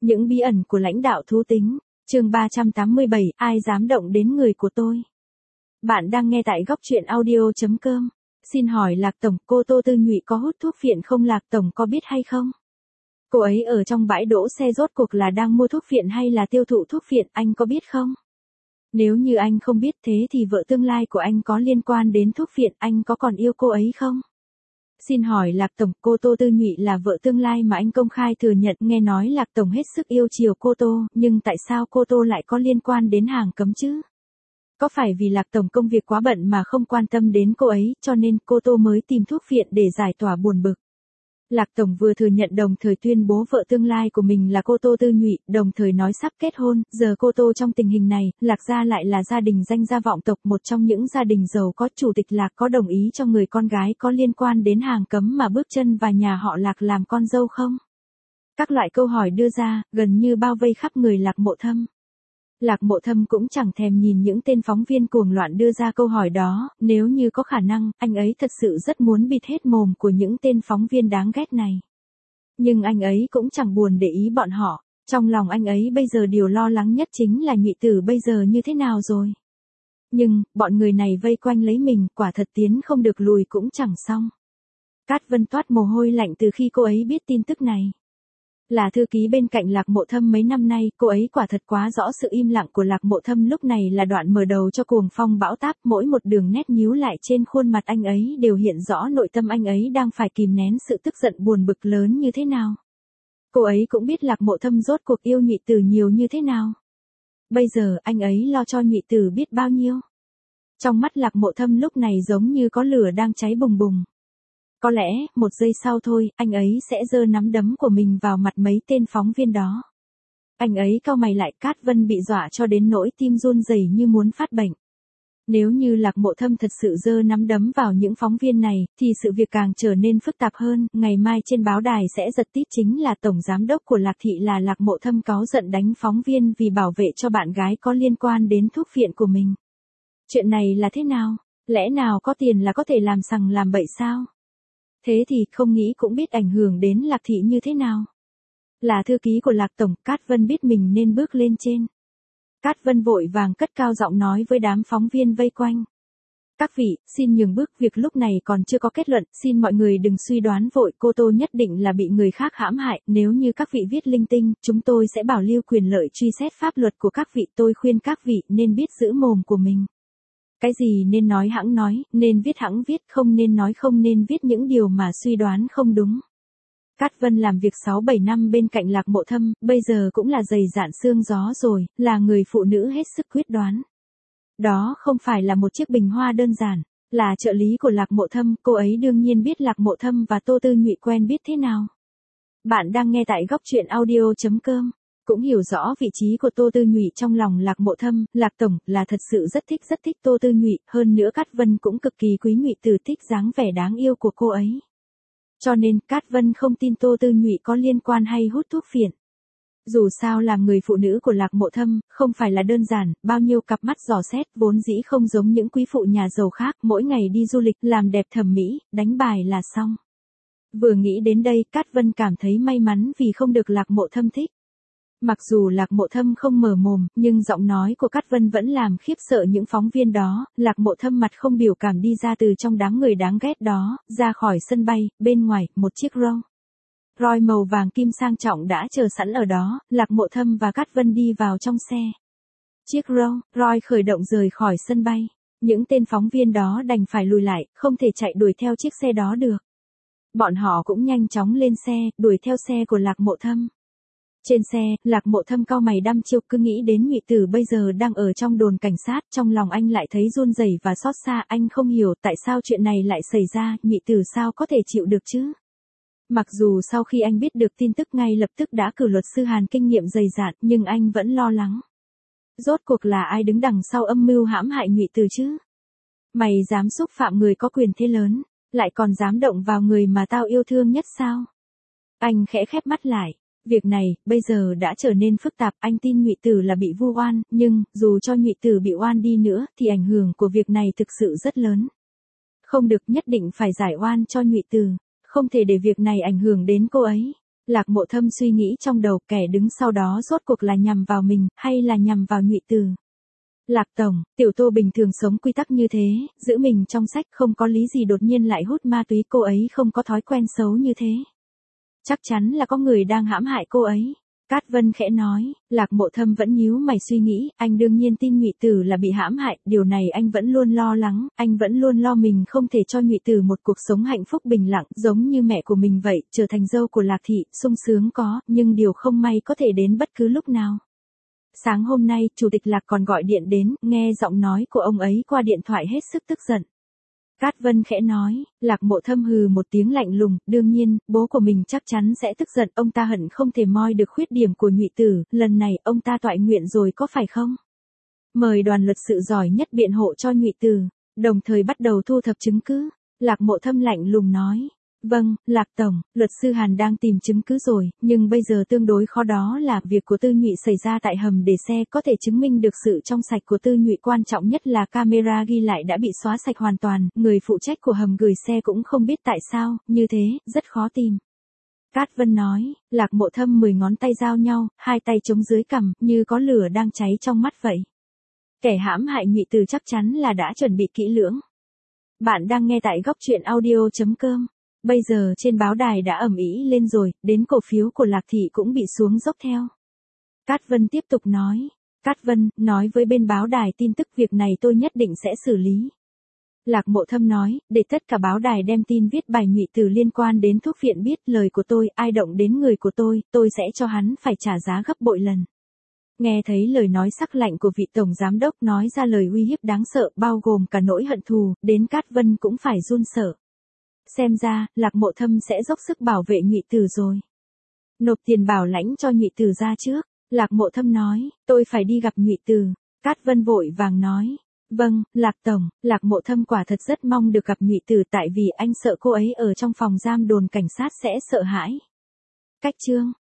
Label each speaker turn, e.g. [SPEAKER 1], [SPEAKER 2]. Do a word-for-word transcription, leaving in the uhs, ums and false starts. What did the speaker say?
[SPEAKER 1] Những bí ẩn của lãnh đạo thú tính, chương ba trăm tám mươi bảy, ai dám động đến người của tôi. Bạn đang nghe tại góc truyện audio chấm com. Xin hỏi Lạc Tổng, cô Tô Tư Nhụy có hút thuốc phiện không? Lạc Tổng có biết hay không? Cô ấy ở trong bãi đỗ xe rốt cuộc là đang mua thuốc phiện hay là tiêu thụ thuốc phiện, anh có biết không? Nếu như anh không biết thế thì vợ tương lai của anh có liên quan đến thuốc phiện, anh có còn yêu cô ấy không? Xin hỏi Lạc Tổng, cô Tô Tư Nhụy là vợ tương lai mà anh công khai thừa nhận, nghe nói Lạc Tổng hết sức yêu chiều cô Tô, nhưng tại sao cô Tô lại có liên quan đến hàng cấm chứ? Có phải vì Lạc Tổng công việc quá bận mà không quan tâm đến cô ấy, cho nên cô Tô mới tìm thuốc phiện để giải tỏa buồn bực? Lạc Tổng vừa thừa nhận đồng thời tuyên bố vợ tương lai của mình là cô Tô Tư Nhụy, đồng thời nói sắp kết hôn, giờ cô Tô trong tình hình này, Lạc gia lại là gia đình danh gia vọng tộc, một trong những gia đình giàu có. Chủ tịch Lạc có đồng ý cho người con gái có liên quan đến hàng cấm mà bước chân vào nhà họ Lạc làm con dâu không? Các loại câu hỏi đưa ra, gần như bao vây khắp người Lạc Mộ Thâm. Lạc Mộ Thâm cũng chẳng thèm nhìn những tên phóng viên cuồng loạn đưa ra câu hỏi đó, nếu như có khả năng, anh ấy thật sự rất muốn bịt hết mồm của những tên phóng viên đáng ghét này. Nhưng anh ấy cũng chẳng buồn để ý bọn họ, trong lòng anh ấy bây giờ điều lo lắng nhất chính là Nhụy Tử bây giờ như thế nào rồi. Nhưng, bọn người này vây quanh lấy mình, quả thật tiến không được lùi cũng chẳng xong. Cát Vân toát mồ hôi lạnh từ khi cô ấy biết tin tức này. Là thư ký bên cạnh Lạc Mộ Thâm mấy năm nay, cô ấy quả thật quá rõ sự im lặng của Lạc Mộ Thâm lúc này là đoạn mở đầu cho cuồng phong bão táp, mỗi một đường nét nhíu lại trên khuôn mặt anh ấy đều hiện rõ nội tâm anh ấy đang phải kìm nén sự tức giận buồn bực lớn như thế nào. Cô ấy cũng biết Lạc Mộ Thâm rốt cuộc yêu Nhụy Tử nhiều như thế nào. Bây giờ anh ấy lo cho Nhụy Tử biết bao nhiêu. Trong mắt Lạc Mộ Thâm lúc này giống như có lửa đang cháy bùng bùng. Có lẽ, một giây sau thôi, anh ấy sẽ giơ nắm đấm của mình vào mặt mấy tên phóng viên đó. Anh ấy cau mày lại, Cát Vân bị dọa cho đến nỗi tim run rẩy như muốn phát bệnh. Nếu như Lạc Mộ Thâm thật sự giơ nắm đấm vào những phóng viên này, thì sự việc càng trở nên phức tạp hơn, ngày mai trên báo đài sẽ giật tít chính là tổng giám đốc của Lạc thị là Lạc Mộ Thâm cáu giận đánh phóng viên vì bảo vệ cho bạn gái có liên quan đến thuốc phiện của mình. Chuyện này là thế nào? Lẽ nào có tiền là có thể làm sằng làm bậy sao? Thế thì không nghĩ cũng biết ảnh hưởng đến Lạc thị như thế nào. Là thư ký của Lạc Tổng, Cát Vân biết mình nên bước lên trên. Cát Vân vội vàng cất cao giọng nói với đám phóng viên vây quanh. Các vị, xin nhường bước, việc lúc này còn chưa có kết luận, xin mọi người đừng suy đoán vội, cô Tô nhất định là bị người khác hãm hại, nếu như các vị viết linh tinh, chúng tôi sẽ bảo lưu quyền lợi truy xét pháp luật của các vị, tôi khuyên các vị nên biết giữ mồm của mình. Cái gì nên nói hẵng nói, nên viết hẵng viết, không nên nói không nên viết những điều mà suy đoán không đúng. Cát Vân làm việc sáu bảy năm bên cạnh Lạc Mộ Thâm, bây giờ cũng là dày dạn xương gió rồi, là người phụ nữ hết sức quyết đoán. Đó không phải là một chiếc bình hoa đơn giản, là trợ lý của Lạc Mộ Thâm, cô ấy đương nhiên biết Lạc Mộ Thâm và Tô Tư Nhụy quen biết thế nào. Bạn đang nghe tại góc truyện audio chấm com. Cũng hiểu rõ vị trí của Tô Tư Nhụy trong lòng Lạc Mộ Thâm, Lạc Tổng là thật sự rất thích rất thích Tô Tư Nhụy, hơn nữa Cát Vân cũng cực kỳ quý Nhụy Tử, thích dáng vẻ đáng yêu của cô ấy. Cho nên Cát Vân không tin Tô Tư Nhụy có liên quan hay hút thuốc phiện. Dù sao làm người phụ nữ của Lạc Mộ Thâm, không phải là đơn giản, bao nhiêu cặp mắt dò xét, vốn dĩ không giống những quý phụ nhà giàu khác, mỗi ngày đi du lịch, làm đẹp thẩm mỹ, đánh bài là xong. Vừa nghĩ đến đây, Cát Vân cảm thấy may mắn vì không được Lạc Mộ Thâm thích. Mặc dù Lạc Mộ Thâm không mở mồm, nhưng giọng nói của Cát Vân vẫn làm khiếp sợ những phóng viên đó. Lạc Mộ Thâm mặt không biểu cảm đi ra từ trong đám người đáng ghét đó, ra khỏi sân bay, bên ngoài, một chiếc Rolls Royce màu vàng kim sang trọng đã chờ sẵn ở đó, Lạc Mộ Thâm và Cát Vân đi vào trong xe. Chiếc Rolls Royce khởi động rời khỏi sân bay, những tên phóng viên đó đành phải lùi lại, không thể chạy đuổi theo chiếc xe đó được. Bọn họ cũng nhanh chóng lên xe, đuổi theo xe của Lạc Mộ Thâm. Trên xe, Lạc Mộ Thâm cau mày đăm chiêu, cứ nghĩ đến Nhụy Tử bây giờ đang ở trong đồn cảnh sát, trong lòng anh lại thấy run rẩy và xót xa, anh không hiểu tại sao chuyện này lại xảy ra, Nhụy Tử sao có thể chịu được chứ? Mặc dù sau khi anh biết được tin tức ngay lập tức đã cử luật sư Hàn kinh nghiệm dày dạn, nhưng anh vẫn lo lắng. Rốt cuộc là ai đứng đằng sau âm mưu hãm hại Nhụy Tử chứ? Mày dám xúc phạm người có quyền thế lớn, lại còn dám động vào người mà tao yêu thương nhất sao? Anh khẽ khép mắt lại. Việc này, bây giờ đã trở nên phức tạp, anh tin Nhụy Tử là bị vu oan, nhưng, dù cho Nhụy Tử bị oan đi nữa, thì ảnh hưởng của việc này thực sự rất lớn. Không được, nhất định phải giải oan cho Nhụy Tử, không thể để việc này ảnh hưởng đến cô ấy. Lạc Mộ Thâm suy nghĩ trong đầu, kẻ đứng sau đó rốt cuộc là nhằm vào mình, hay là nhằm vào Nhụy Từ. Lạc tổng, tiểu Tô bình thường sống quy tắc như thế, giữ mình trong sách, không có lý gì đột nhiên lại hút ma túy, cô ấy không có thói quen xấu như thế. Chắc chắn là có người đang hãm hại cô ấy. Cát Vân khẽ nói. Lạc Mộ Thâm vẫn nhíu mày suy nghĩ, anh đương nhiên tin Nhụy Từ là bị hãm hại, điều này anh vẫn luôn lo lắng, anh vẫn luôn lo mình không thể cho Nhụy Từ một cuộc sống hạnh phúc bình lặng, giống như mẹ của mình vậy, trở thành dâu của Lạc thị, sung sướng có, nhưng điều không may có thể đến bất cứ lúc nào. Sáng hôm nay, Chủ tịch Lạc còn gọi điện đến, nghe giọng nói của ông ấy qua điện thoại hết sức tức giận. Cát Vân khẽ nói. Lạc Mộ Thâm hừ một tiếng lạnh lùng, đương nhiên, bố của mình chắc chắn sẽ tức giận, ông ta hận không thể moi được khuyết điểm của Nhụy Từ, lần này ông ta toại nguyện rồi có phải không? Mời đoàn luật sự giỏi nhất biện hộ cho Nhụy Từ, đồng thời bắt đầu thu thập chứng cứ. Lạc Mộ Thâm lạnh lùng nói. Vâng, Lạc tổng, luật sư Hàn đang tìm chứng cứ rồi, nhưng bây giờ tương đối khó, đó là việc của Tư Nhụy xảy ra tại hầm để xe, có thể chứng minh được sự trong sạch của Tư Nhụy, quan trọng nhất là camera ghi lại đã bị xóa sạch hoàn toàn, người phụ trách của hầm gửi xe cũng không biết tại sao, như thế, rất khó tìm. Cát Vân nói. Lạc Mộ Thâm mười ngón tay giao nhau, hai tay chống dưới cằm, như có lửa đang cháy trong mắt vậy. Kẻ hãm hại Nhụy Từ chắc chắn là đã chuẩn bị kỹ lưỡng. Bạn đang nghe tại góc truyện audio chấm com. Bây giờ trên báo đài đã ầm ĩ lên rồi, đến cổ phiếu của Lạc thị cũng bị xuống dốc theo. Cát Vân tiếp tục nói. Cát Vân, nói với bên báo đài tin tức, việc này tôi nhất định sẽ xử lý. Lạc Mộ Thâm nói, để tất cả báo đài đem tin viết bài Nhụy Từ liên quan đến thuốc viện biết lời của tôi, ai động đến người của tôi, tôi sẽ cho hắn phải trả giá gấp bội lần. Nghe thấy lời nói sắc lạnh của vị tổng giám đốc nói ra lời uy hiếp đáng sợ, bao gồm cả nỗi hận thù, đến Cát Vân cũng phải run sợ. Xem ra, Lạc Mộ Thâm sẽ dốc sức bảo vệ Nhụy Từ rồi. Nộp tiền bảo lãnh cho Nhụy Từ ra trước. Lạc Mộ Thâm nói, tôi phải đi gặp Nhụy Từ. Cát Vân vội vàng nói. Vâng, Lạc tổng, Lạc Mộ Thâm quả thật rất mong được gặp Nhụy Từ, tại vì anh sợ cô ấy ở trong phòng giam đồn cảnh sát sẽ sợ hãi. Cách chương